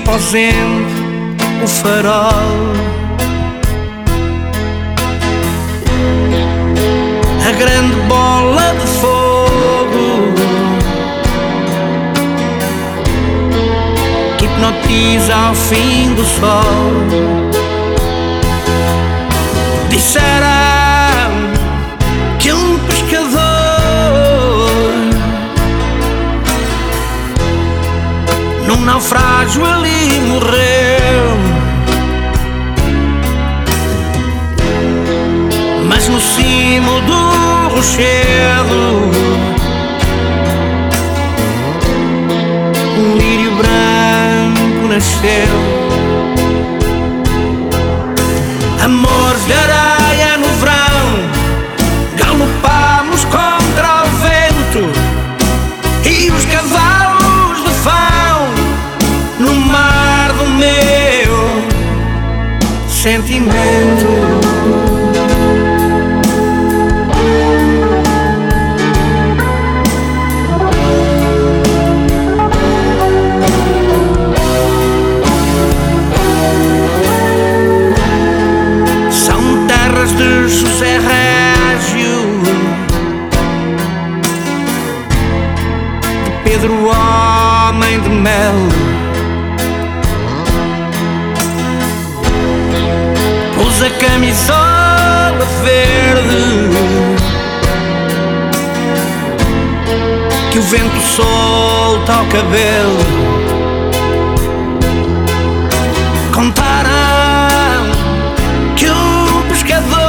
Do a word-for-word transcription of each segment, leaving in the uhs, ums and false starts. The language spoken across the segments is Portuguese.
esposente o farol. A grande bola de fogo que hipnotiza ao fim do sol. Disseram que um pescador num naufrágio ali morreu, mas no cimo do rochedo um lírio branco nasceu. Amores de areia no verão, galopámos contra o vento e os cavalos de fão no mar do meu sentimento. De José Régio, de Pedro homem de mel, pôs a camisola verde que o vento solta ao cabelo. Contaram que o pescador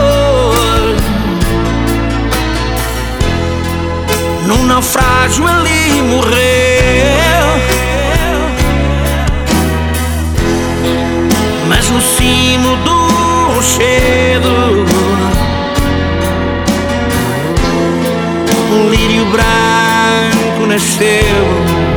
num naufrágio ali morreu, mas no cimo do rochedo um lírio branco nasceu.